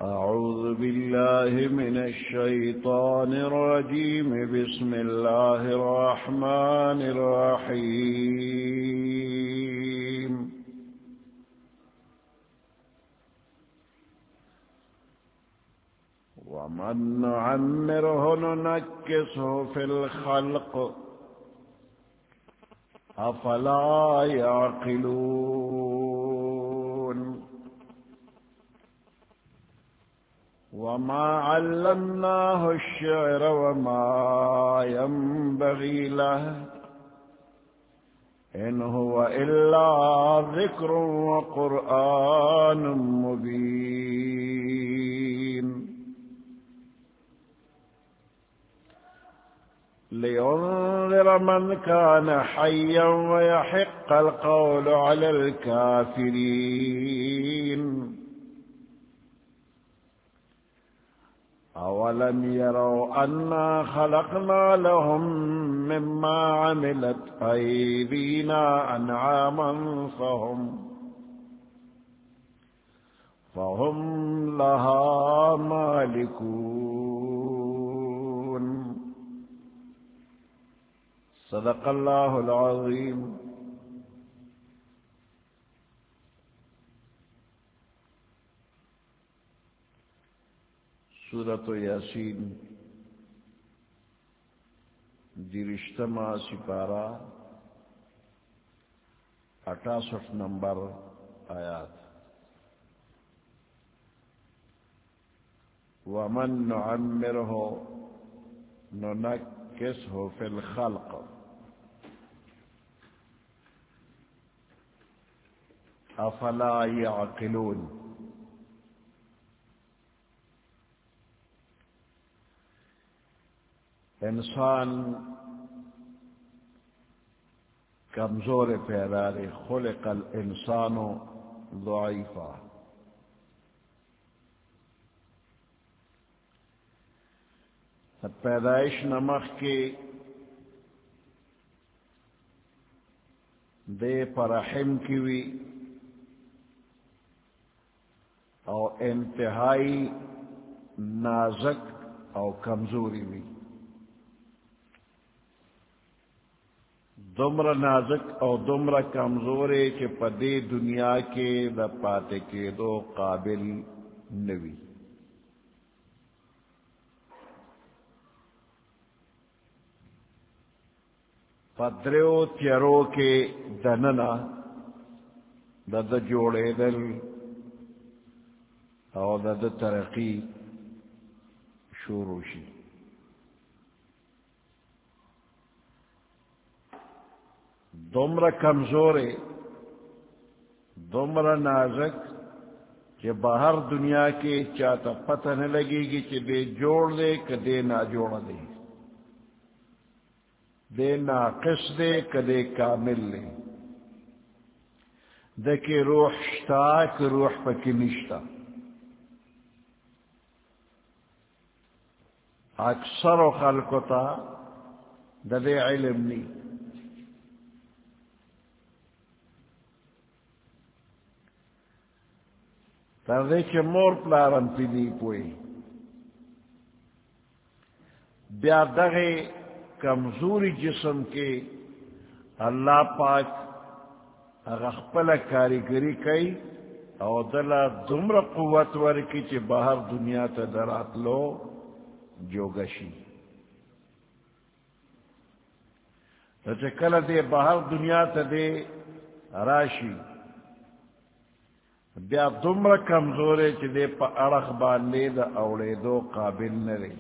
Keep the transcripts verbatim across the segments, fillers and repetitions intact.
أعوذ بالله من الشيطان الرجيم بسم الله الرحمن الرحيم ومن نعمره ننكسه في الخلق أفلا يعقلون وما علمناه الشعر وما ينبغي له إن هو إلا ذكر وقرآن مبين لينذر من كان حيا ويحق القول على الكافرين أولم يروا أنا خلقنا لهم مما عملت أيدينا أنعاما فهم فهم لها مالكون صدق الله العظيم. سورۃ یاسین درشتما سپارہ اٹھاسٹھ نمبر آیات. ومن نعمرہ ننکسہ فی الخلق افلا یعقلون. انسان کمزور پیدا ہے. خلق الانسان ضعیفا. پیدائش نمخ کے دے پرحم کی وی اور انتہائی نازک اور کمزوری وی. دمر نازک اور دمر کمزورے کے پدے دنیا کے دا پاتے کے دو قابل نوی. پدریو تیرو کے دننا دا دا جوڑے دل اور دا دا ترقی شوروشی. دمر کمزورے دمر نازک کہ باہر دنیا کے چاہتا پتہ نہ لگے گی کہ دے جوڑ دے کہ دے نہ جوڑ دے، دے ناقص دے کہ دے کامل دے، دے کہ روح شتا کہ روح پکی نشتا. اکثر خلقتا دا دے علم نہیں. تردے کے مور پلارم پیلی پوئی بیا دغے کمزوری جسم کے اللہ پاک اغخپل کاریگری کئی او دلا دمر قوت ورکی چی باہر دنیا تا درات لو جوگشی. تو چکل دے باہر دنیا تا دے راشی بیا دمر کمزورے چی دے پا اڑخ باندے دا اوڑے دو قابل نرے.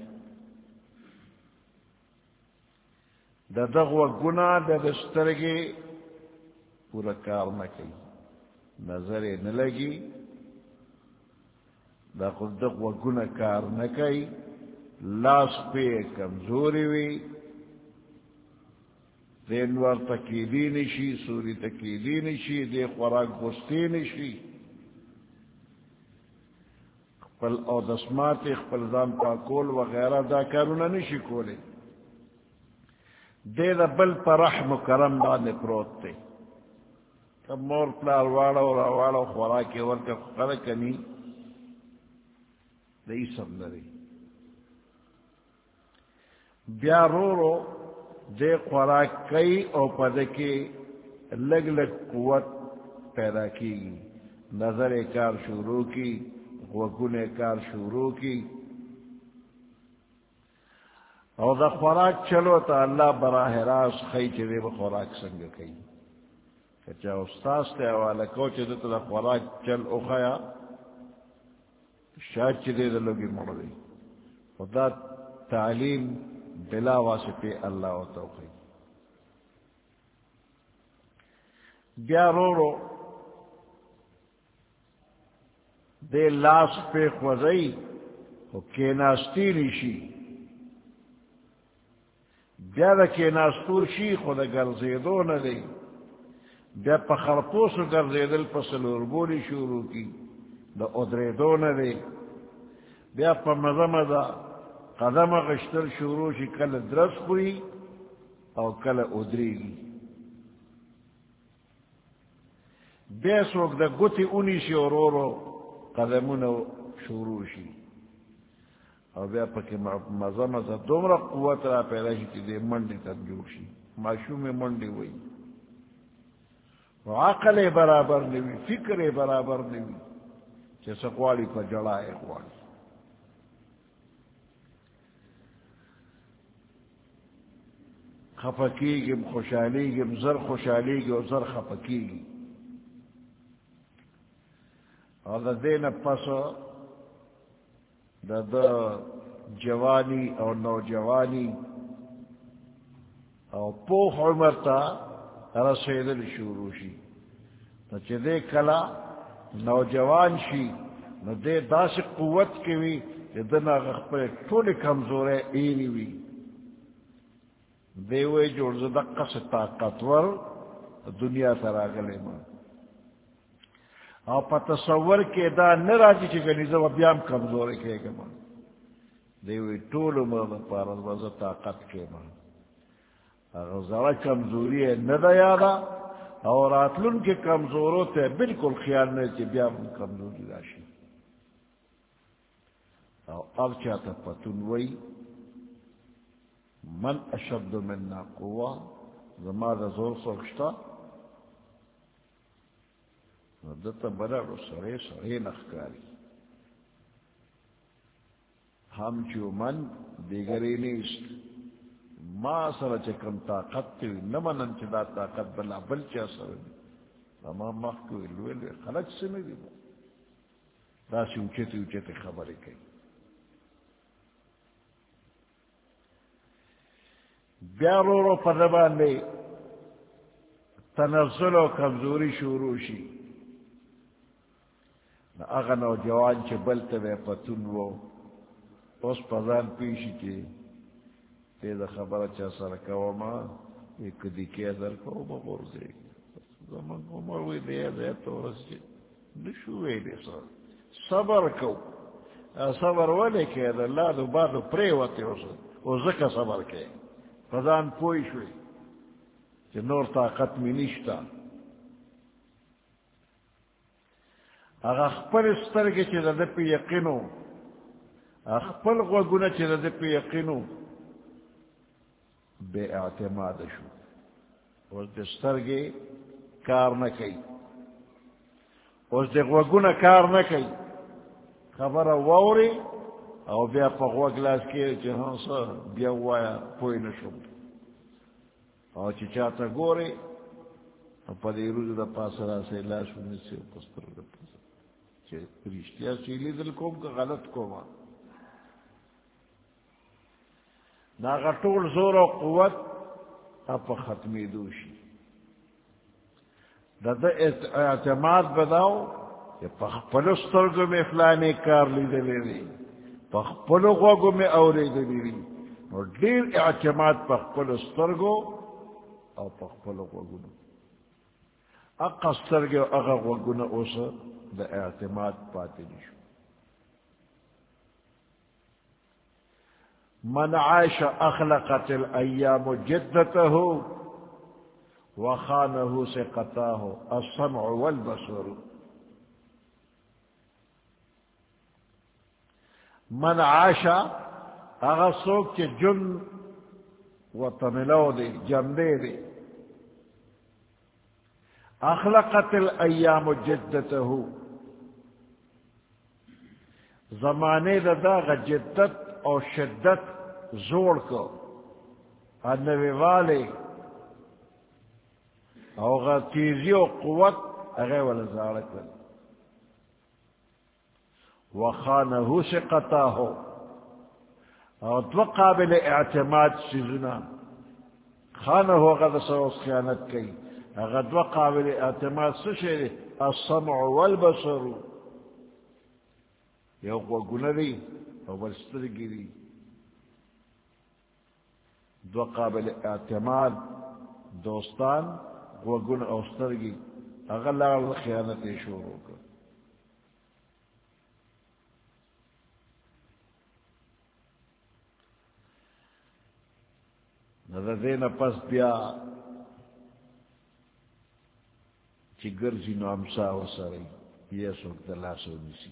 دا دغو گناہ دا دسترگے پورا کار نکی، نظر نلگی، دا خود دغو گناہ کار نکی، لاس پہ کمزوری وی، دے نور تکیدی نشی، سوری تکیدی نشی، دے خوراک گستی نشی، خپل او دسمات خپل ځان پاکول وغیرہ دا کارونه نشي کولی. دے دا بل پر رحم و کرم باندې پروت تے. کب مور پلار واڑا و راواڑا و خوراکی ورکا خلقنی دئی سب لري بیا رو رو دے خوراک کئی او پدکی لگ لگ قوت پیدا کی نظر کار شروع کی غوگن کار شروع کی او دا خوراک چلو تا اللہ براہ راست خی چلے با خوراک سنگ کئی کچا استاذ تے حوالہ کو چلے تا دا خوراک چل اخیا شاید چلے دا لوگی مردی خدا تعلیم بلا واسطے اللہ و توقی بیا رو رو دے لاس پہ خوزئی او کیناستی نیشی بیا دا کیناستور شی خود گرزیدو ندے بیا پا خرپوسو گرزیدل پسل اربولی شروع کی دا ادریدو ندے بیا پا مزا مزا قدم غشتر شروع شی کل درس خوری او کل ادری گی بیا سوک دا گتی اونی سی اور رو رو قدمون شروع شی او بیا پاکی مزا مزا دومرا قوت را پیدا شی تی دے مندی تب جوڑ شی معشوم مندی وئی عقل برابر نوی فکر برابر نوی چیسا قوالی پا جڑائے قوالی خفکی گم خوشحالی گم زر خوشحالی گم زر خفکی گی اور دا دین پسو دا دا جوانی اور نوجوانی اور پوخ عمر تا رسیدل شروع شی نو چی دے کلا نوجوان شی نو دے داس قوت کی وی دنا غخپر طول کمزورے اینی وی دے وی جوڑ زدقہ سے طاقتور دنیا تراغلے ماں اور پا تصور کے دا نراجی چی گنیزا و بیام کمزورے کے گا ماں دے وی طول عمر پارد وزا طاقت کے ماں اگر ذرا کمزوری ہے ندا یادا اور آتلن کے کمزوروں تے بالکل خیال نہیں کہ بیا کمزوری راشی اور اب چاہتا پتن وئی من اشد مننا قوہ زمادہ زور سوکشتا دتا بڑا رو سرے سرے نخکاری ہم چو من دیگری نیست ما سر چکم طاقت تیوی نمانن چی دا طاقت بلا بل چا سر اما مخکوی لویلوی خلق سمی دی دا سی اوچتی اوچتی خبری کئی بیا رو رو پدبان لے تنزل و کمزوری شروع شی نا اغا نوجوان چی بلتا بے پتون وہ اس پزان پیشی چی تیزا خبر چا سرکاو ما ایک دی کیا در کاو ما غرزے زمان کو مروی دیا دیا تو رسی نشوی دی سر صبر کو صبر ولی کیا در لادو بادو پریواتی ہو سر او زکا صبر کیا فضان پوئی شوی کہ نور طاقت می نشتا اگا اخپل استرگی چی دا پی یقینو اخپل غوگونا چی دا پی یقینو بے اعتماد شو اس دے سترگے کار نہ کئی اس دے غوگونا کار نہ کئی خبر ووری او بیا پا غوگ لاس کیا چی ہاں سا بیا وایا پوئی نشو او چی چاہتا گوری پا دے روز دا پاسرا سے لاسو نسی پستر دا پاسر چی پریشتیا سیلی دل کوم کا غلط کوما ناغا طول زور و قوت اپا ختمی دوشی دا دا اعتماد بداو کہ پخپلو سترگو میں فلانے کار لی دلی دی پخپلو غوگو میں اولی دلی دی اور دیر اعتماد پخپلو سترگو او پخپلو غوگو اقا سترگو اغا غوگو نا اوسا دا اعتماد پاتی نشو من عاش اخلقت الایام جدته وخانه سقطاه السمع والبصر من عاشا اغا سوک چے جن و تملو دے جمدے دے اخلقت الایام جدته زمانے دا دا جدت اور شدت زوڑ کو انوی والے اور غا تیزی و قوت اغی والزارت وخانہو سے قطع ہو اور دو قابل اعتماد سیزنا خانہو غد سوس خیانت کی اگر دو قابل اعتماد سشے السمع والبصر یو کو گنری او بلسترگی دی دو قابل اعتماد دوستان وہ گن اوسترگی اگر لال خیانت شروع کر نظر دین پس بیا چی گرزی نو امسا و سرائی یہ سوک دلا سو نسی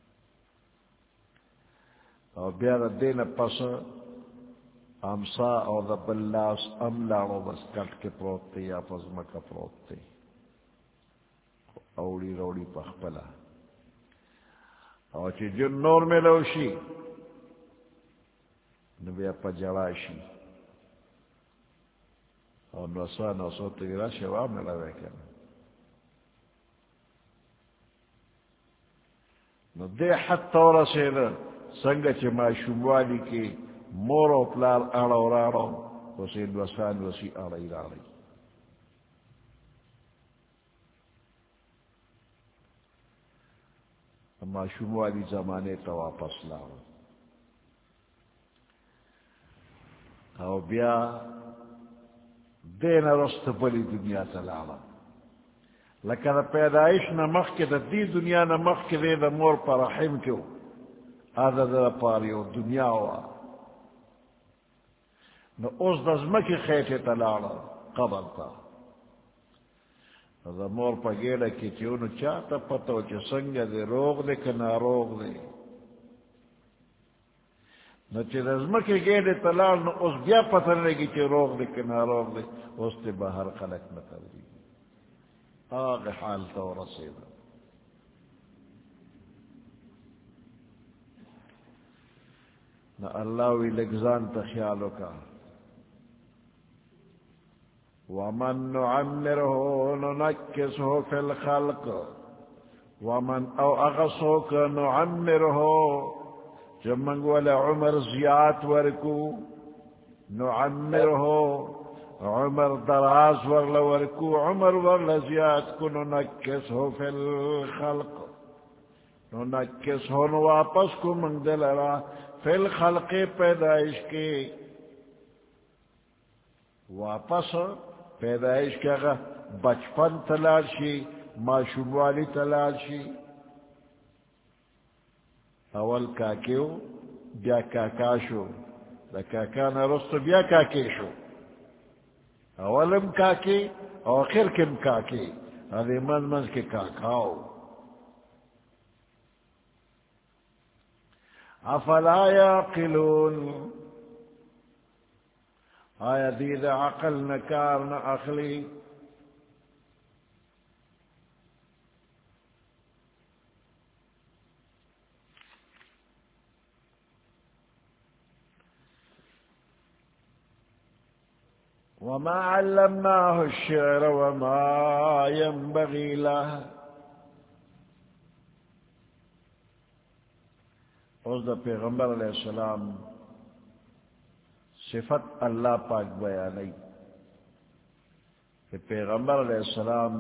اور بیا دین پس امسا اور دا بلاس ام لاڑو بس کٹ کے پروت تے یا پزمکا پروت تے اوڑی روڑی پخپلا اور چی جن نور میں لوشی نبیا پا جواشی اور نوسا نوسو تیرا شوا ملا ویکن نو دے حد طورا سیدہ سنگا چی ما شموالی کی مورو پلال آڑا و راڑا وسین وسان وسی آڑای راڑای اما شموالی زمانے تا واپس لاؤ او بیا دین رست بلی دنیا تلالا لکہ دا پیدائش نمخ کے دا دی دنیا نمخ کے دے دا مور پر رحم کیو آدھا دا پاریو دنیا ہوا نو اس دزمکی خیٹے تلالا قبر تا دا مور پا گیڑا کی چیونو چاہتا پتو چی سنگا دے روغ دے کنا روغ دے نو چی دزمکی گیڑے تلال نو اس بیا پتن لگی چی روغ دے کنا روغ دے اس تے باہر خلق نکل دی آغی حال تو رسیدہ نہ اللہ وی لگزان تا خیالو کا ومن نعمره ننکسه فی الخلق ومن او اغسوک نعمره جمنگ والا عمر زیاد ورکو نعمره عمر دراز ورلا ورکو عمر ورلا زیاد کو ننکسه فی الخلق ننکسه نواپس کو من دلرا فی الخلق پیدائش کے واپس پیدائش کے اگر بچپن تلاشی معشوم والی تلاشی اول کاکیو بیا کاکاشو دا کاکا نرستو بیا کاکیشو اولم کاکی آخر کم کاکی ادھے من من کے کاکاو افلا یاقلون آیا دید عقل نکار نہ اخلی وما علمناه الشعر وما ينبغي له اس دا پیغمبر علیہ السلام صفت اللہ پاک بیانی کہ پیغمبر علیہ السلام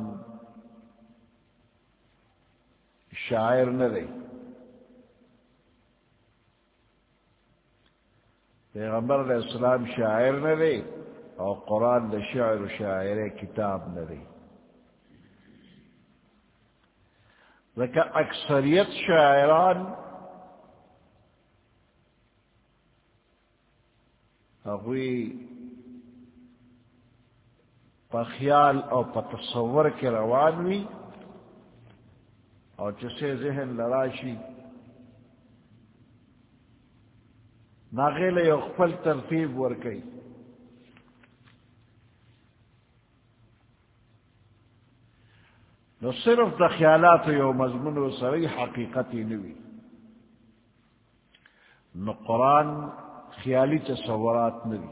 شاعر نہ دے پیغمبر علیہ السلام شاعر نہ دے اور قرآن دا شعر و شاعر کتاب نہ دے لیکن اکثریت شاعران اگوی پا خیال اور پا تصور کے روانوی اور جسے ذہن لراشی ناغیل یو خپل ترتیب ورکی نو صرف دا خیالات یو مضمون و سری حقیقتی نوی نو قرآن خیالی تصورات نوی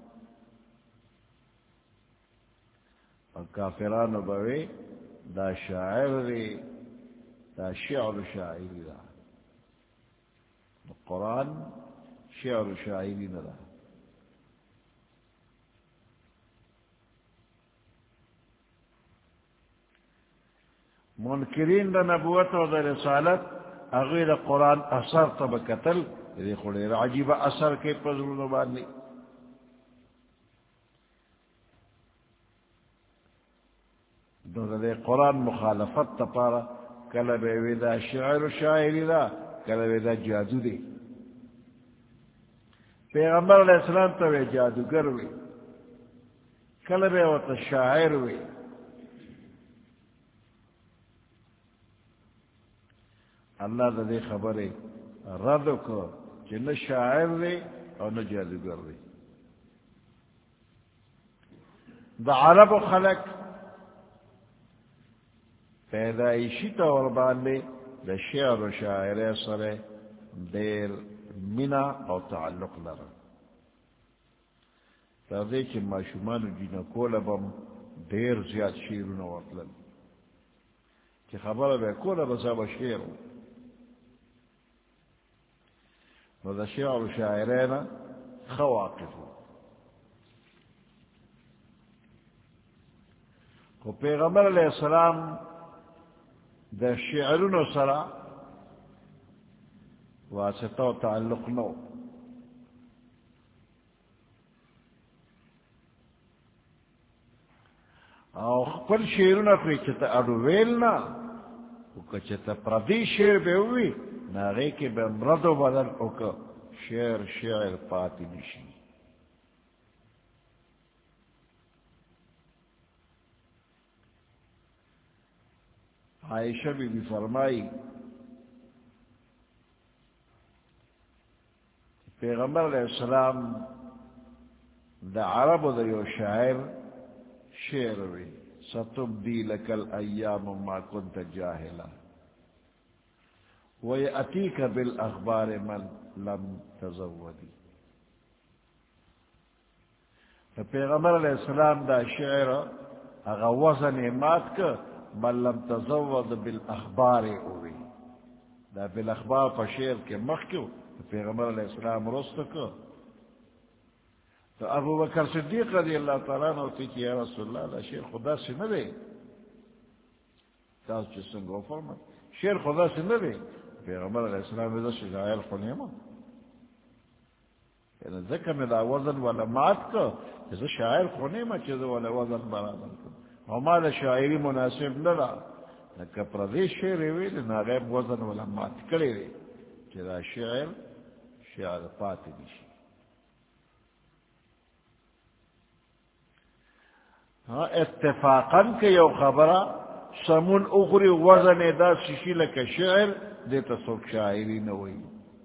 اور کافران بوے دا شاعر ری دا شعر شاعری دا قرآن شعر شاعری ندا منکرین دا نبوت و دا رسالت اغیر قرآن اثر تب قتل یہ خود عجیب اثر کے پزرون باندی دو دا قرآن مخالفت تپارا کل بے دا شعر شاعری دا کل بے دا جادو دی پیغمبر علیہ السلام تو جادوگر ہوئی کل بے وہ تو شاعر ہوئی اللہ دا دے خبر رد کو کہ نہ شاعر دے اور نہ جادوگر دے دا عرب و خلق پیدائشی طور باندے دا شعر و شاعر سر دیر منا اور تعلق لرا تردے کہ معشومان جینا کولا بم دیر زیاد شیرون وطلن کہ خبر بے کولا بسا بشیرون وذا شعر شاعرين خواقف و پیغمبر علیہ السلام دا شعرون سرا واسطہ و تعلق نو او خپل شعرون پر چتا اڈویلنا وکچتا پردی شعر بے ہوئی ناغے کے بے مرد و بدل اوکا شعر شعر پاتی نشی عائشہ بی بی فرمائی پیغمبر علیہ السلام دا عرب و دا یو شاعر شعر وی ستبدی لکل ایام ما کنت جاہلا وَيَأْتِيكَ بِالْأَخْبَارِ مَنْ لَمْ تَزَوَّدِ پیغمبر علیہ السلام دا شعر اگا وزن مات کا من لم تزود بالاخبار اوی دا بالاخبار پا شعر کے مخیو پیغمبر علیہ السلام رست کا تو ابو بکر صدیق رضی اللہ تعالیٰ نے ہوتی کہ یا رسول اللہ دا شعر خدا سے نہ دے تاس جسنگو فرمت شعر خدا سے نہ دے پیغمبر علیہ السلام دا شاعر خونیما یعنی ذکر میں دا وزن والا مات کا جیسا شاعر خونیما چیزا والا وزن برابر کا وما دا شاعری مناسب للا لکا پردیش شعر ہوئی لنا غیب وزن والا مات کرے رہے چیزا شعر شعر پاتی دیشی ہاں اتفاقاً کہ یو خبرہ سمون اخری وزن دا سشی لکا شعر دیتا سوک شاعری نوئی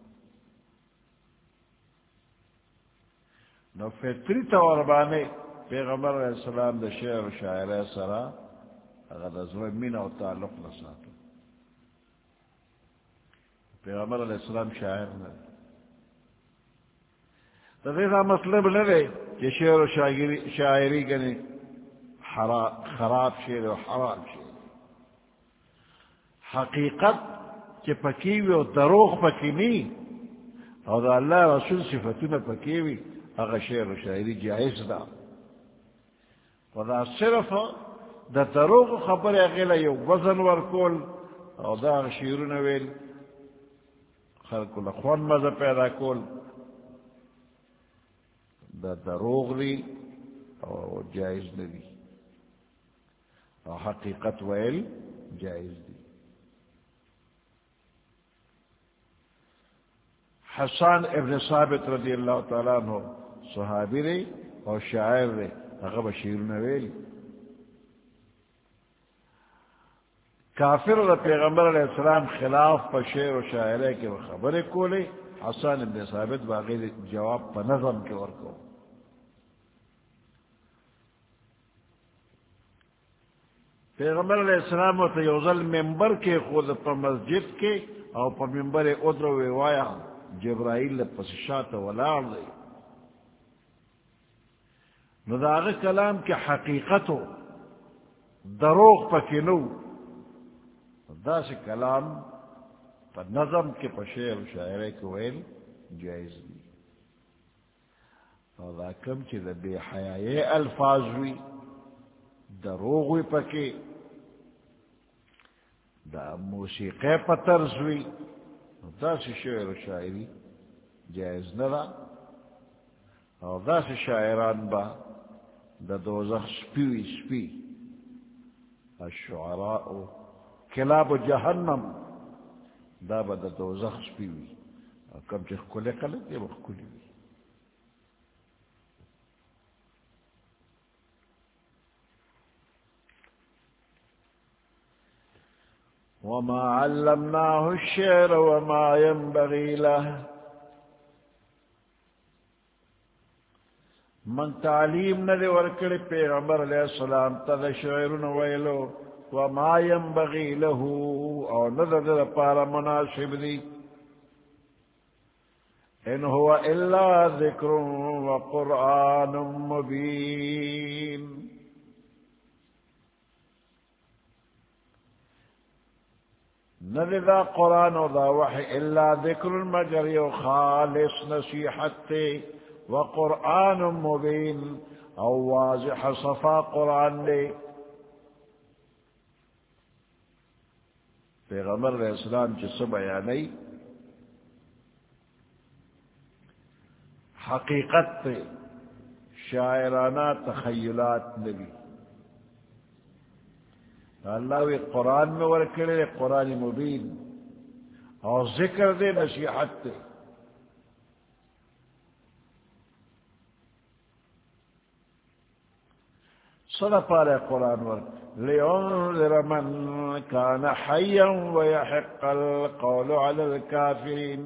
نو فطری طور بانے پیغمبر علیہ السلام دا شعر و شاعر سرا اگر ازوی من و تعلق نساتو پیغمبر علیہ السلام شاعر نوئی تو دیتا مطلب نوئی کہ شعر و شاعری گنی خراب شعر و حرام شعر حقیقت کہ پکیوی و دروغ پکینی اور دا اللہ رسول صفتون پکیوی اگر شعر و شاعری جائز دا و دا صرف دا دروغ خبر اغیل یو وزن ورکول اور دا شعرون ویل خلق لخوان مزا پیدا کول دا دروغ دی اور جائز دی اور حقیقت ویل جائز دی حسان ابن ثابت رضی اللہ تعالیٰ عنہ صحابی رہی اور شاعر رہی اغب شیر نویل کافر اور پیغمبر علیہ السلام خلاف پر شعر و شاعرے کے وہ خبریں کولے حسن ابن ثابت باغی جواب پا نظم کے ورکو پیغمبر علیہ السلام و تیوزل ممبر کے خود پا مسجد کے او پا ممبر ادرو ووایا جبرائیل پس شاعت ولار دے نداغ کلام کی حقیقتو دروغ پا کنو دا سے کلام پا نظم کے پا شعر و شاعرے کو ویل جائز دی اور دا کم چی دا بے حیائی الفاظ ہوئی دروغ ہوئی پکے دا موسیقی پا طرز ہوئی دا سے شعر و شاعری جائز ندا اور دا سے شاعران با دا دوزخ سپیوی سپی الشعراء کلاب جہنم دا با دا دوزخ سپیوی کم چی خکولے قلت یا بخکولی وی وما علمناه الشعر وما ينبغي له من تعلیم ندی ورکڑی پیغمبر علیہ السلام تد شعرن ویلو وما ينبغي له او ندد پارا مناسب دی ان هو الا ذکر وقرآن مبین ندی دا قرآن و دا وحی الا ذکر مگر یو خالص نصیحت تے وقرآن مبین او واضح صفا قرآن دے پیغمبر علیہ السلام چی سب بیانی حقیقت تے شاعرانہ تخیلات نبی اللہ وی قرآن میں ورکڑے قرآن مبین اور ذکر دے نصیحت تے صدا پارے قرآن ورک لِيُنذِرَ مَن كَانَ حَيًّا وَيَحِقَّ الْقَوْلُ عَلَى الْكَافِرِينَ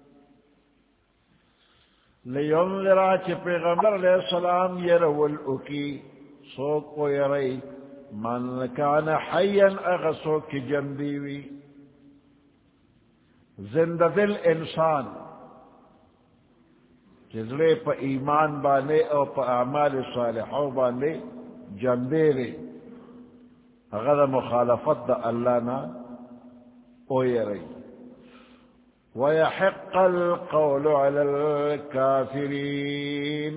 لِيُنذِرَ چھ پیغمبر علیہ السلام یرول اکی سوک کو یرئی من کان حیاً اغسو کی جنبیوی زندہ دل انسان جزلے پا ایمان بانے او پا اعمال صالحو بانے جنبے رے اغدا مخالفت دا اللہ نا اوی رئی وَيَحِقَّ الْقَوْلُ عَلَى الْكَافِرِينَ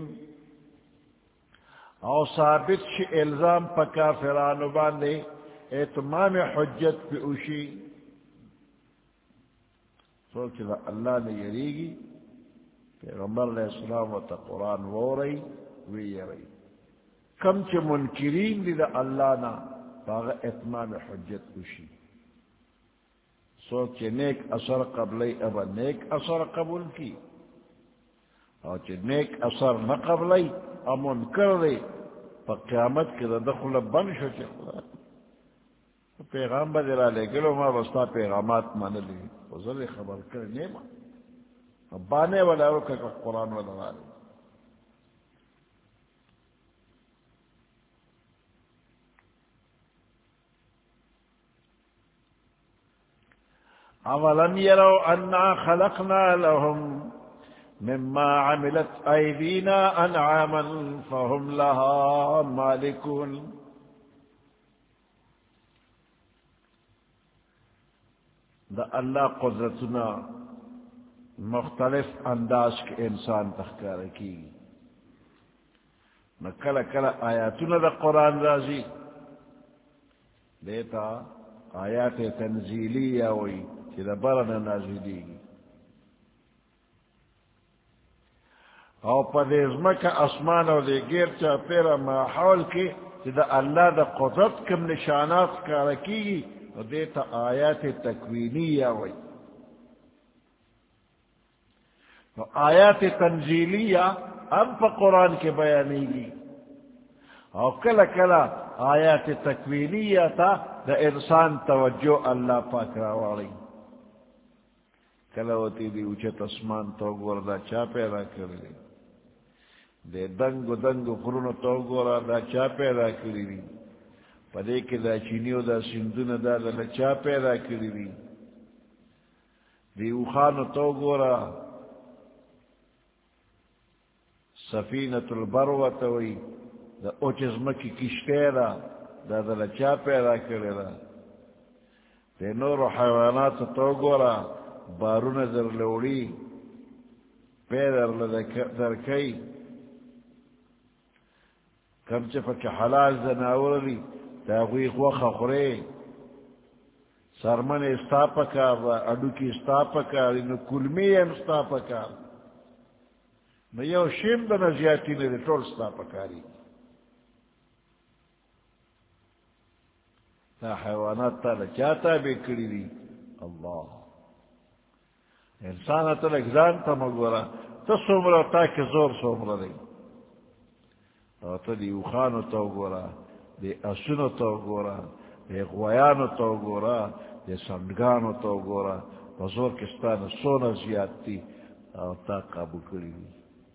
او ثابت شی الزام پا کافرانو باندے اتمام حجت پی اوشی سوچ دا اللہ نے یریگی پیغمبر علیہ السلام و تا قرآن وہ رئی وی یری کم چی منکرین دی دا اللہ نا باغ اتمام حجت اوشی سوچ چی نیک اثر قبلی ابا نیک اثر قبول کی اور چی نیک اثر نہ قبلی امن کر دے پا قیامت کے دا دخل بن شو چی خدا پیغام با دیرا لے گلو ما بستا پیغامات مانا لی وزر خبر کر نیما بانے والا روکا کہ قرآن والا رالے اولم یرو انا خلقنا لهم مما عملت ایدینا انعاما فهم لها مالکون دا اللہ قدرتنا مختلف انداز کے انسان تخکار کی نہ کلا کلا آیاتنا دا قرآن رازی دیتا آیات تنزیلی یا وی کہ دا برنا نازلی گی او پا دیزمک اسمان او دے گیر چا پیرا ماحول کی کہ دا اللہ دا قدرت کم نشانات کارکی گی و دیتا آیات تکوینی یا وی و آیات تنزیلی یا اب پا قرآن کے بیانی گی او کلا کلا آیات تکوینی یا تا دا انسان توجہ اللہ پاک راواری کلوتی دی اوچت اسمان تو گورا دا چا پیدا کری دی دے دنگ دنگ قرون تو گورا دا چا پیدا کری دی پدے کے دا چینیو دا سندون دا دا چا پیدا کری دی دی اوخانو تو گورا سفینت البروت وی دا اوچز مکی کشتیرا دا دا چا پیدا کری دا دے نور و حیوانات تو گورا بارون در لوڑی پیدر در کئی کم چپا چا حلال زناور لی تاغوی خوخ خورے سرمن استاپا کار دا اڈو کی استاپا کار انو کلمی ام استاپا کار نو یو شیم دا نزیاتی ندی طول استاپا کاری تا حیوانات تا لچاتا بے کری دی اللہ انسان تا لگزان تا مگورا تا سومرا تا که زور سومرا دی او تا دی اوخانو تا گورا دی اسونو تا گورا دی غویانو تا گورا دی سندگانو تا گورا بزور کستان سونا زیاد تی او تا قابو کری دی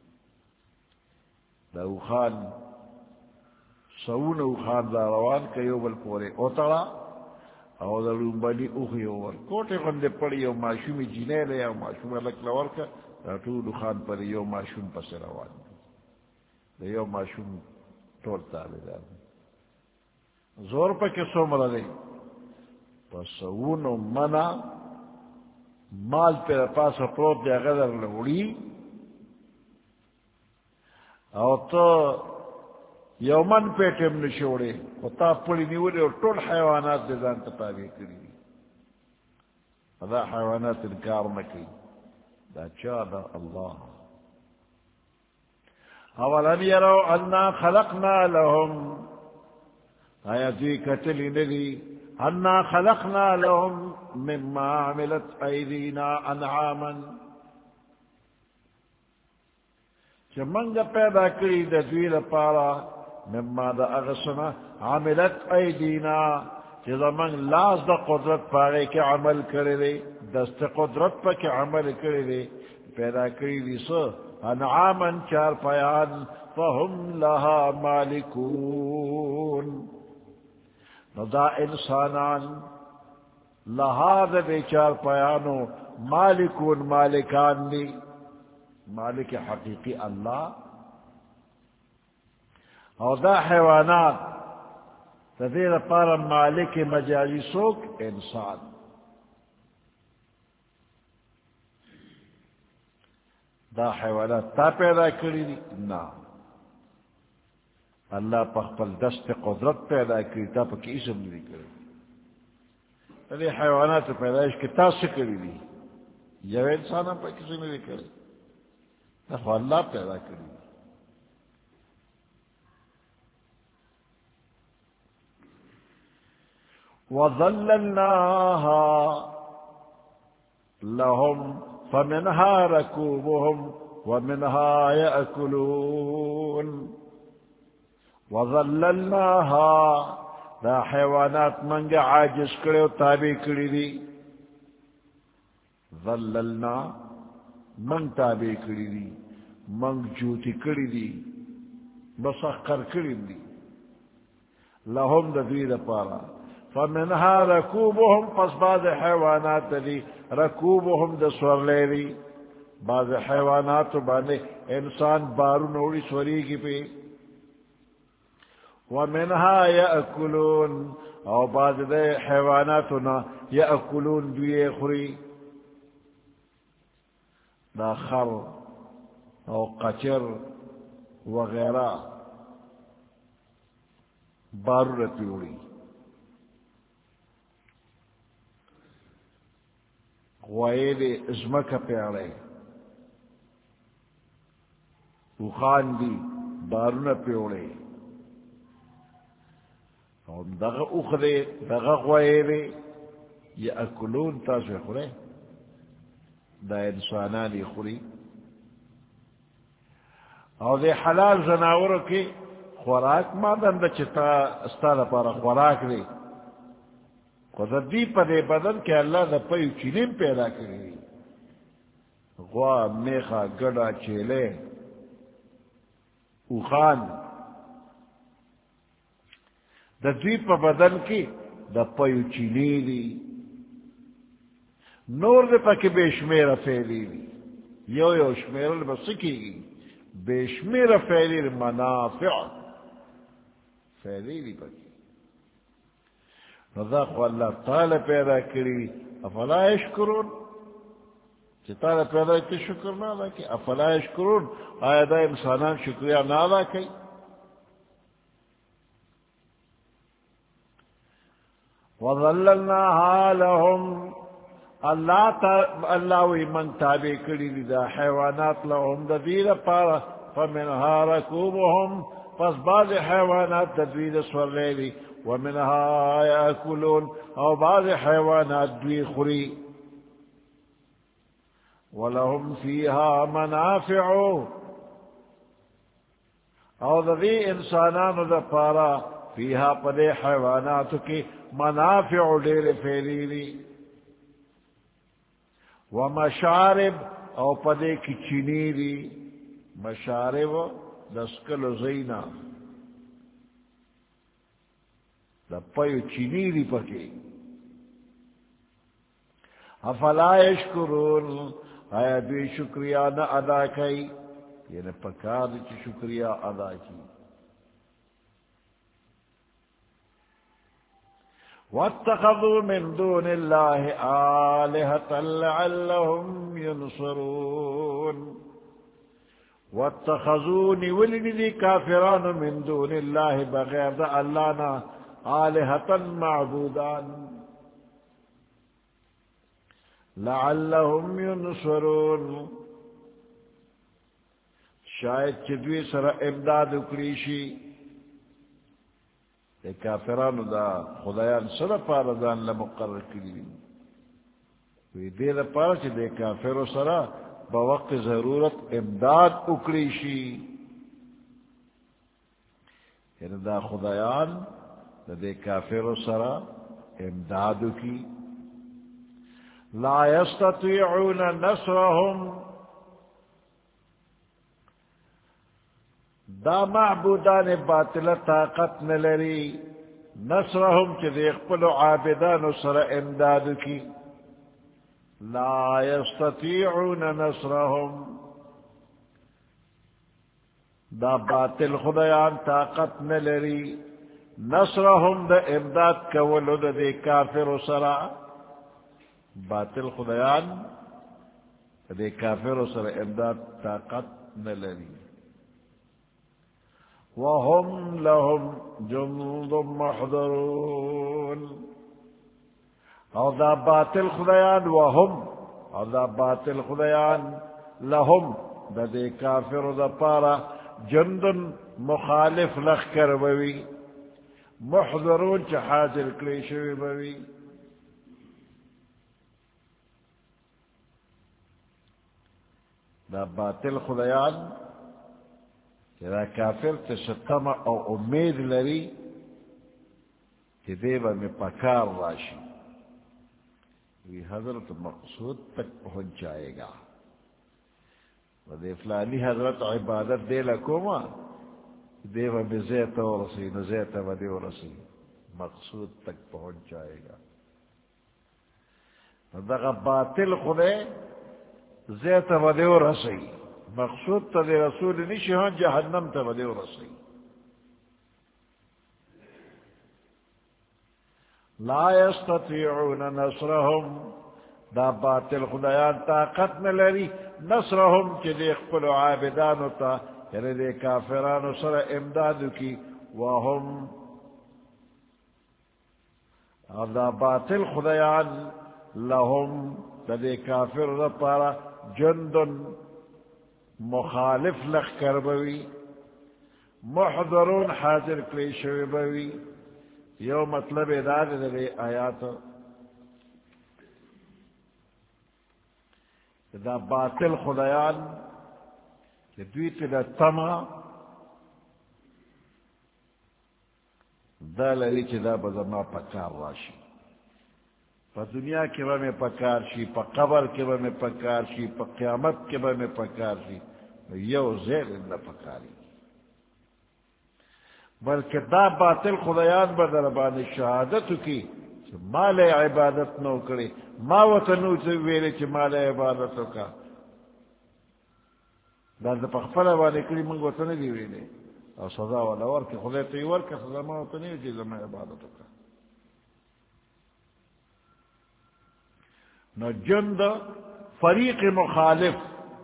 دا اوخان سون اوخان دا روان که یو بل پورے اوتڑا او دا لنبالی اوخی اوور کوٹے غندے پڑی یو معشومی جینے لے یو معشوم لک لور کا دا طول اوخان پر یو معشوم پس روان دا یو معشوم طول تابے دار زور پا کسو مرده پس اونو منا مال پر پاس پروت دیا غدر لوڑی او تو یو من پیٹم نشوڑے و تا پولی نیوڑے اور طول حیوانات دے دان تتابع کری دا حیوانات انکار مکی دا چا دا اللہ اولم یرو انا خلقنا لهم آیا دوی کتلی ندی انا خلقنا لهم مما عملت ایدینا انعاما چا منگا پیدا کری دا دوی لپارا مما دا اغسنا عملت ایدینا چا دا منگ لاز دا قدرت پاگے کے عمل کرے دے دست قدرت پا کے عمل کرے دے پیدا کری دی سو انعاما چار پیان فهم لها مالکون ندا انسانان لها دا دے چار پیانو مالکون مالکان دی مالک حقیقی اللہ اور دا حیوانات تدیر پارا مالک مجازی سوک انسان دا حیوانات تا پیدا کری دی نا اللہ پخپل دست قدرت پیدا کری تا پا کی اسم نہیں کری تدیر حیوانات پیدایش کی تا سے کری دی یو انسانا پا کسی نہیں کری تا اللہ پیدا کری دی وَظَلَّلْنَاهَا لَهُمْ فَمِنْهَا رَكُوبُهُمْ وَمِنْهَا يَأْكُلُونَ وَظَلَّلْنَاهَا دا حیوانات منگ عاجز کرے و تابع کری دی ظللنا منگ تابع کری دی منگ جوتی کری دی مسخر کری دی لهم دا دوی دا پارا فمنها رکوبهم پس بعض حیوانات دی رکوبهم دا سور لے دی بعض حیوانات بانے انسان بارو نوڑی سوری کی پی ومنها یأکلون او بعض دے حیواناتنا یأکلون دوی خوری دا خر او قچر وغیرہ بارو رتیوڑی غوائل ازمکہ پیارے اخان دی بارون پیوڑے دغ اخرے دغ غوائل یہ اکلون تاسو خورے دا انسانانی خوری او دے حلال زناورو کی خوراک مادم دا چتا استادا پارا خوراک دے خود دی پا دے بدن کہ اللہ دا پیو چینیم پیدا کری غوا میخا گڑا چیلے اوخان دا دوی پا بدن کی دا پیو چینی دی نور دے پا کی بے شمیر فیلی دی یو یو شمیر بسکی گی بے شمیر فیلی دی منافع فیلی دی پا کی نظاق اللہ تعالی پیدا کری افلا یشکرون چی تعالی پیدا کی شکر نہ ادا کی افلا یشکرون آیا دا انسانان شکریہ نہ ادا کی وَظَلَّلْنَاهَا لَهُمْ اللہ اللہ وی من تابع کری دی دا حیوانات لهم دا دید پارا فمنها رکوبهم پس بعض حیوانات دا دید سورلیلی ومنها یاکلون او بعض حیوانات دوی خری ولهم فیها منافع او دا دی انسانان دا پارا فیها پدے حیوانات کی منافع دیر فیلیلی ومشارب او پدے کی چینی دی مشارب دسکل زینا دا پیو چینی دی پکی افلا یشکرون آیا دوی شکریہ نہ ادا کی یعنی پکار دی چی شکریہ ادا کی واتخذوا من دون الله آلهة لعلهم ينصرون واتخذوني ولدي كافران من دون الله بغير اللہنا آلهة معبودان لعلهم ينصرون شاید چدوی سر امداد اکریشی دے کافرانو دا خدایان سر پارا دان لمقرر کری وی دے دا پارا چی دے کافرو سر با وقت ضرورت امداد اکریشی یعنی دا خدایان دا دے کافرو سر امدادو کی لا يستطيعون نصرهم دا معبودان باطل طاقت نلری نصرهم چی دیکھ پلو عابدان سر امداد کی لا يستطيعون نصرهم دا باطل خدایان طاقت نلری نصرهم دا امداد کولو دا دے کافر سر باطل خدایان دے کافر سر امداد طاقت نلری وهم لهم جند محضرون او دا باطل خدایان وهم او دا باطل خدایان لهم دا دے کافر دا پارا جند مخالف لخکر بوی محضرون چا حاضر کلیشوی بوی دا باطل خدایان دا کافر تشتم او امید لری کہ دیبا میں پکار راشی وی حضرت مقصود تک پہنچ جائے گا ودے فلانی حضرت عبادت دے لکوما دیبا میں زیت و رسی نزیت و دے و رسی مقصود تک پہنچ جائے گا دا باطل خدے زیت و دے و رسی مقصود تا دے رسول نشی ہاں جہنم تا بدے و رسی لا يستطيعون نصرهم دا باطل خدایان طاقت نلری نصرهم چی دے اقبلو عابدانو تا یعنی دے کافرانو سر امدادو کی وهم دا باطل خدایان لهم دا دے کافر دا پارا جندن مخالف لخ کر بوی محضرون حاضر کلیشوی بوی یو مطلب اداد دے آیات دا باطل خدایان دویت دا تما دا لری چی دا بزما پکار راشی پا دنیا کے با میں پکار شی، پا قبر کے با میں پکار شی، پا قیامت کے با میں پکار شی، یو زیر اللہ پکاری بلکہ دا باطل خدایان بدربان شہادت کی مال عبادت نو کرے، ما وطنو سے ویلے چھ مال عبادتو کا دا دا پخفل وانے کری منگ وطن دی ویلے اور سزا والا ورک خدای تو ورک سزا ما وطنی چیز میں عبادتو کا نو جند فریق مخالف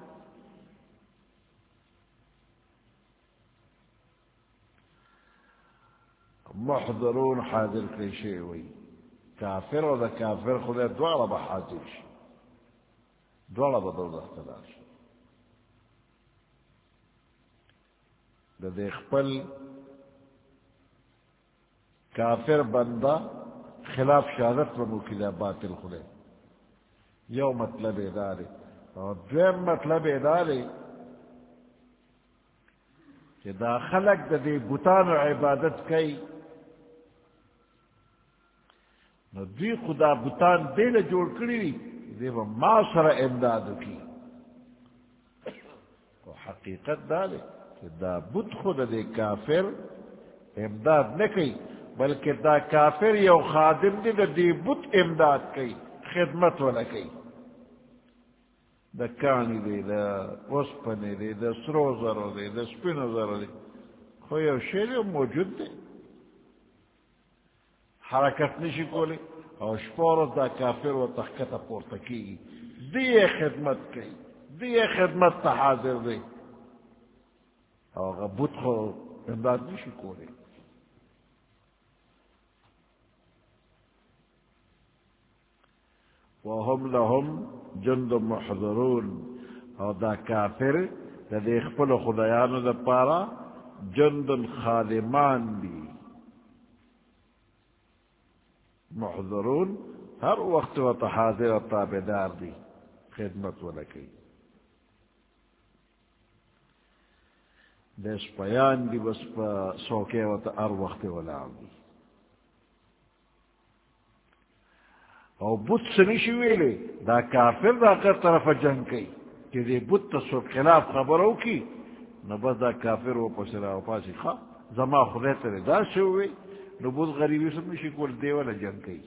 محضرون حاضر کریشے ہوئی کافر و دا کافر خدا دوارا با حاضر شی، دوارا با دو دختدار شی. دا دیکھ پل کافر بندہ خلاف شہادت و مکیدہ باطل خدا یو مطلب ادارے اور دویم مطلب ادارے کہ دا خلق دا دی بتان و عبادت کئی نو دوی خدا بتان دیل جوڑ کری دی با ما سر امدادو کی تو حقیقت دا دے کہ دا بت خود دے کافر امداد نکی بلکہ دا کافر یو خادم دی دا دی بت امداد کی خدمت والا کی دا کانی دی دا وسپنی دی دا سرو زرو دی دا سپینو زرو دی خو یو شیر موجود دی حرکت نشی کولی اور شپور دا کافر و تحکت پورتا کی دی خدمت کی دی خدمت تا حاضر دی اور غبت خو امداد نشی کولی وهم لهم جند محضرون اور دا کافر دا دیکھ پلو خدایانو دا پارا جند خادمان دی محضرون ہر وقت و تحاضر و تابدار دی خدمت و لکی دیس پیان دی بس پا سوکے و تا ہر وقت و لعب دی او بت سنشی ویلے دا کافر دا کر طرف جنگ کئی کہ دے بت تا خلاف خبرو کی نبس دا کافر و پسرا و پاسی خواہ زما خدای تر دا شوئے نو بہت غریبی سب نشی کول دیوالا جنگ کئی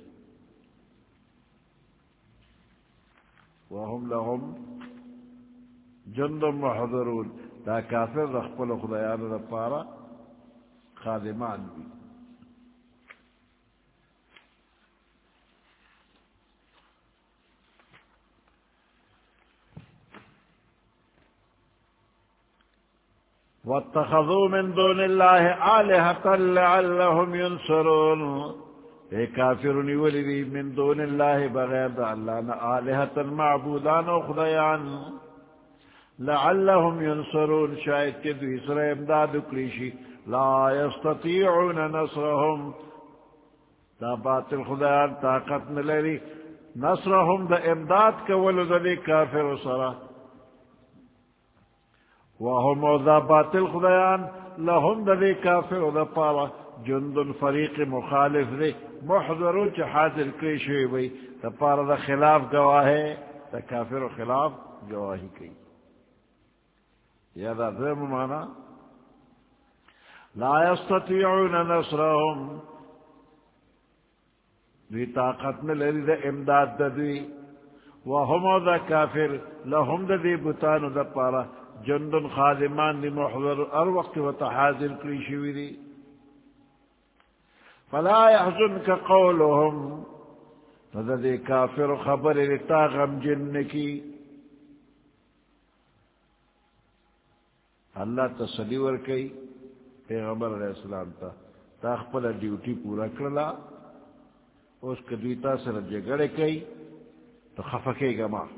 وهم لهم جند محضرون دا کافر رخپل خدایان دا پارا خادمان بھی واتخذوا من دون الله آلهة لعلهم ينصرون اے کافرون ولدی من دون اللہ بغیر دا اللہ نا آلہتا معبودان و خدایان لعلهم ينصرون شاید کہ دوی سر امداد کلیشی لا يستطيعون نصرهم دا باطل خدایان طاقت نلری نصرهم دا امداد کولو دا دی کافر سرہ وهم دا باطل خدایان لهم دا دی کافر دا پارا جندن فریق مخالف دے محضرون چا حاضر کئی شوئی بئی دا پارا دا خلاف گواہے دا کافر و خلاف گواہی کئی یا دا درم مانا لا يستطيعون نصرهم دوی طاقت نلری دا امداد دا دوی وهم دا کافر لهم دا دی بطانو دا پارا جندن خادمان دی محضر ار وقت و تحاضر کئی شوئی دی فلا يحزنك قولهم فذا دي كافر خبر لتاغم جنكي اللہ تسلی ورکی پیغمبر علیہ السلام تا تا خپل ڈیوٹی پورا کرلا اس کدویتا سر جگڑے کئی تو خفکے گا ما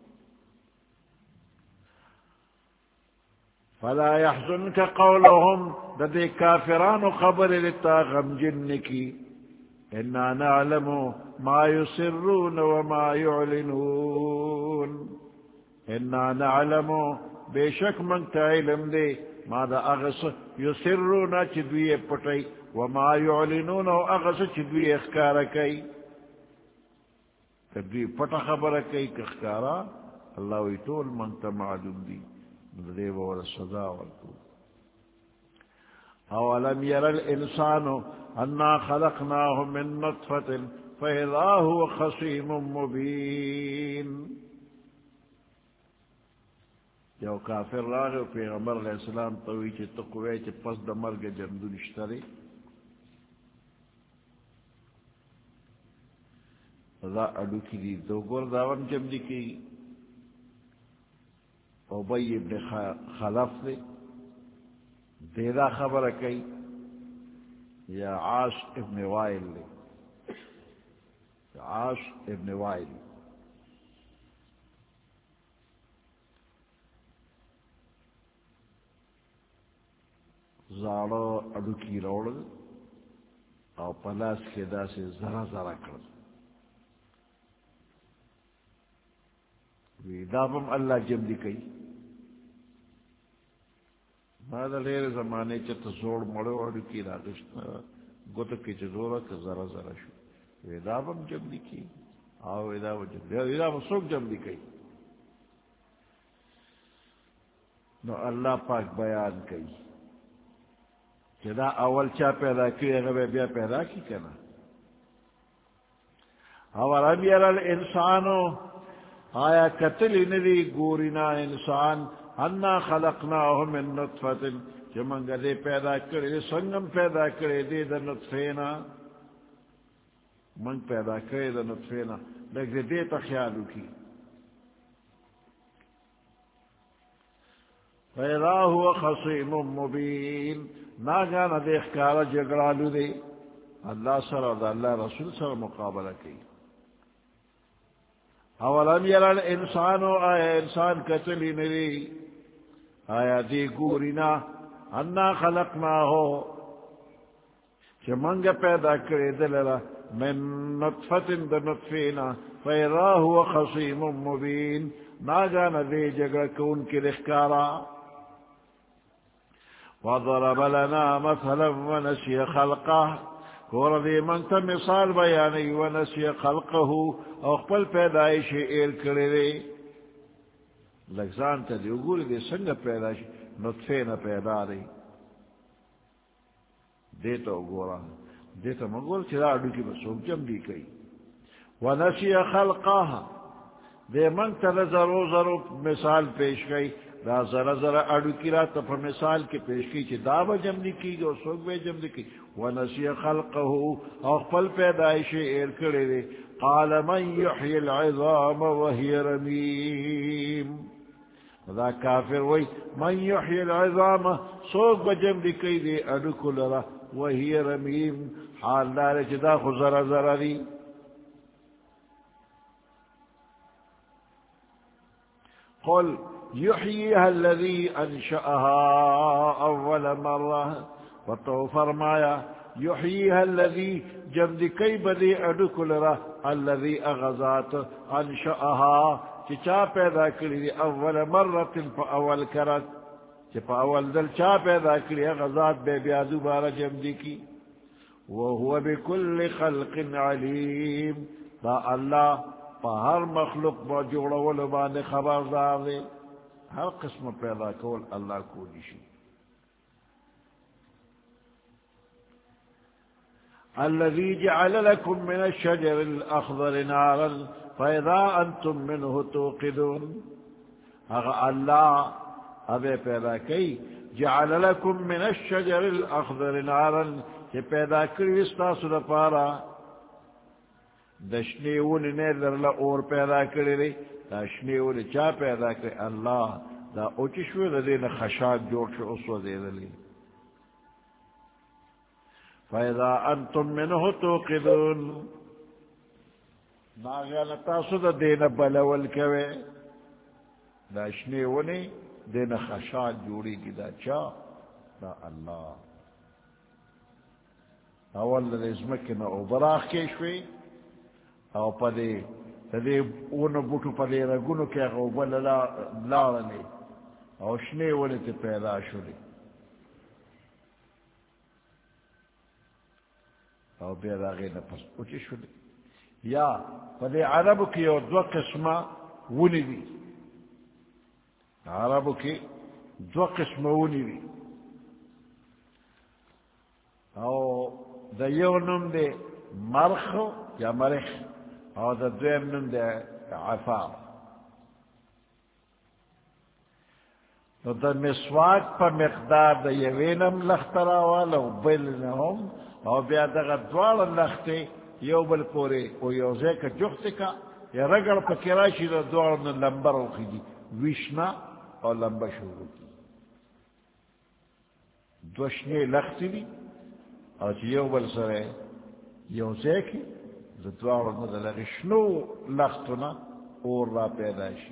فلا يحزنك قولهم ددے کافران خبر لتا غم جنکی انا نعلم ما يسرون وما يعلنون انا نعلم بے شک من تعلم دے ما دا اغس يسرون چدوی پٹائی وما يعلنون اغس چدوی اخکار کئی کدی پٹا خبر کئی کخکارا اللہ وی طول منتا معلوم دی دے بولا سزا والکو اولم یر الانسان انا خلقناه من نطفة فاذا هو خصیم مبین یو کافر راغ پیغمبر علیہ السلام توی چی تقوی چی پس دا مرگ جمدو نشتری دا اڈو کی دی دو گر داون جمدی کی ابی ابن خلف دے دیدا خبر کئی یا عاص ابن وائل دے عاص ابن وائل زارو اڈو کی روڑ او پلاس کے دا سے ذرا ذرا کرد دابم اللہ جم دی کئی مادا لیر زمانے چت زوڑ مڑو اڈو کی راگشتا گوتا کی چزورا که ذرا ذرا شو ویدابم جم دی کی آو ویدابم جم دی ویدابم سوک جم دی کئی نو اللہ پاک بیان کئی چدا اول چا پیدا کی اگر بیا پیدا کی کنا اولم یر الانسانو آیا قتل ندی گورینا انسان انا خلقناه من نطفت چمنگا دے پیدا کرے سنگم پیدا کرے دے دا نطفینا منگ پیدا کرے دا نطفینا لیکن دے دے تا خیالو کی فَإِذَا هُوَ خَصِيمٌ مُّبِينٌ ناگانا دے اخکارا جگرالو دے اللہ سر دا اللہ رسول سر مقابلہ کی اولم یر الانسانو آیا انسان قتلی نوی آیا دی گورینا انا خلقناہو چھ منگا پیدا کرے دلرا من نطفت دا نطفینا فَإِذَا هُوَ خَصِيمٌ مُّبِينٌ ناگانا دے جگر کون کی لخکارا وضرب لنا مثلا ونسي خلقه کور دی منتا مثال بیانی ونسي خلقه او خپل پیدائش ایر کرے دے لگزان تا دی اگوری دی سنگ پیدائش نطفے نا پیدا دی دیتا اگورا دیتا مگور چرا اڈو کی بسوک جم دی کئی ونسي خلقه دے منتا ذرو ذرو مثال پیش گئی دا ذرا ذرا اڈو کی رات پر مثال کے پیش کی چی دابا جمدی کی گو سوک بے جمدی کی ونسی خلقه او خپل پیدائش ایر کرے دے قال من یحیی العظام وہی رمیم دا کافر وی من یحیی العظام سوک بے جمدی کی دے اڈو کلرا وہی رمیم حال دار چی دا خو ذرا ذرا دی قل یحییها الذی انشأها اول مرہ وطو فرمایا یحییها الذی جمد کئی بدی اڈکل را الذی اغذات انشأها چا پیدا کری دی اول مرت پا اول کرت چا پا اول دل چا پیدا کری اغذات بے بیادو بارا جمدی کی وهو بكل خلق علیم دا اللہ پا ہر مخلوق با جوڑا ولبان خبردار دے ہر قسم پیدا کول اللہ کو نشی الذي جعل لكم من الشجر الأخضر نارا فإذا أنتم منه توقدون اغا اللہ ابے پیدا کی جعل لكم من الشجر الأخضر نارا کہ پیدا کری استاسو دا پارا دشنیون نیدر لأور پیدا کری دی دشنیون چا پیدا کری اللہ دا اوچشوی دا دین خشاک جوڑ شو اسو دے دلی فَإِذَا أَنْتُمْ مِنْهُ تُوقِدُونَ ناغیان تاسو دا دین بلول کوئے داشنیونی دین خشاک جوڑی کی دا چا دا اللہ اول دا ازمکن او براخ کیشوی او پا دے دے اون بوٹو پا دے رگونو کیا غوبل لارلی او شنیونی تی پیدا شولی او بیر آگے نپس پوچی شولی یا پدے عرب کی اور دو قسمہ ونی دی عرب کی دو قسم ونی دی او دا یو نم دے مرخ یا مرخ او دا دویم نم دے عفار نو دا مسواک پا مقدار دا یوینم لخترا والا و بلنهم او بیا دا دوار لختے یو بل پورے او یوزے کا جخت کا یا رگڑ پا کراشی دا دوار لمبر روخی دی ویشنا او لمبا شروع کی دوشنی لختی دی او چی یو بل سرے یوزے کی دا دوار ندلغی شنو لختنا اور را پیدا شی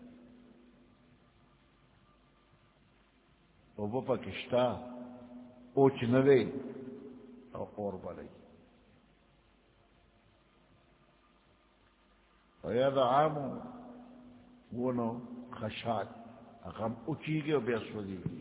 او بپا کشتا اوچ ندے او اور بلی او یاد عامو ونو خشاک اقام اوچی گے و بیسودی گے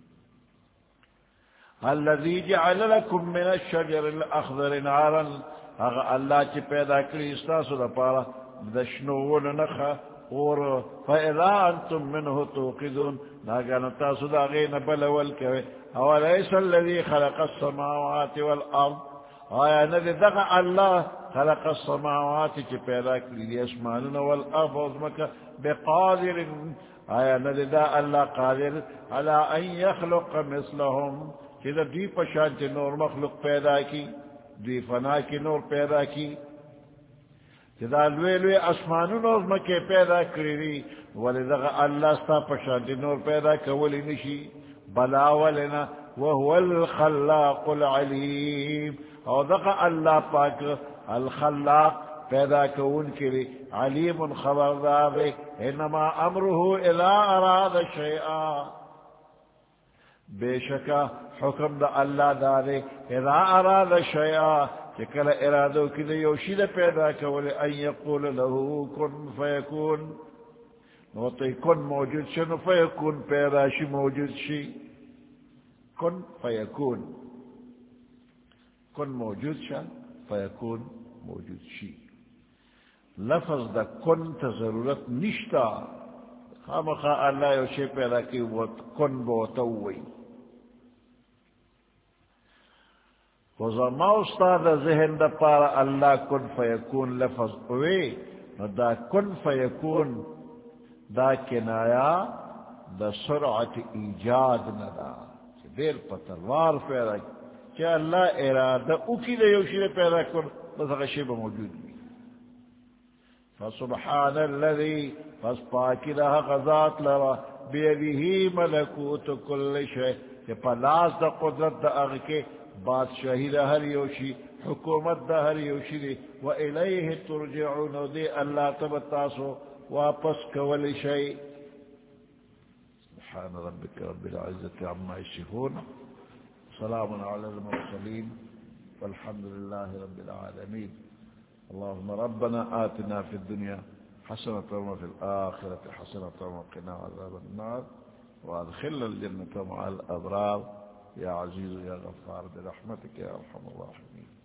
الذي جعل لكم من الشجر الاخضر نارا اغا اللہ چی پیدا کری استاسو دا پارا دشنون نخا اور فَإِذَا أَنْتُمْ مِنْهُ تُوقِدُونَ ناگانا تاسو دا غین بلول کوئے أَوَلَيْسَ الَّذِي خَلَقَ السَّمَاوَاتِ وَالْأَرْضِ آیا ندی دغا اللہ خلق السماوات چی پیدا کری دی اسمانون والأرض وزمکا بقادر آیا ندی دا اللہ قادر علا ان یخلق مثلهم چی دا دی پشان چی نور مخلوق پیدا کی دی فنا کی نور پیدا کی چی دا لوے لوے اسمانون وزمکے پیدا کری دی ولی دغا اللہ ستا پشان چی نور پیدا کولی نشی بلا ولنا وهو الخلاق العلیم او دقا اللہ پاک الخلاق پیدا کون کری علیم خبردار دے انما امرہو اذا اراد شیئا بے شکا حکم دا اللہ دارے اذا اراد شیئا چکل ارادو کی دے یوشید پیدا کولے ان یقول لہو کن فیکون نوتی کن موجود شنو فیکون پیدا شی موجود شی کن فیکون کن موجود شا فیکون موجود شی لفظ دا کن تا ضرورت نشتا خامخا اللہ یو شی پیدا کی کن بوتوئی وزما استاد ذہن دا پارا اللہ کن فیکون لفظ اوے دا کن فیکون دا کنایا دا سرعت ایجاد ندا دیر پتروار پیدا کی کہ اللہ ارادہ اکی دے یوشی پیدا کر بس غشیب موجود بھی فسبحان الذي فسپاکی رہا غزات لرا بیدہی ملکوت کل شے کہ پلاس دا قدرت دا اغکے بادشاہی دا ہر یوشی حکومت دا ہر یوشی دے وإلیہ ترجعون دے اللہ تبتاسو واپس کول شے سبحان ربك رب العزة عما يصفون سلام على المرسلين والحمد لله رب العالمين اللهم ربنا آتنا في الدنيا حسنة وفي الآخرة حسنة وقنا عذاب النار وادخلنا الجنة مع الأبرار يا عزيز يا غفار برحمتك يا أرحم الراحمين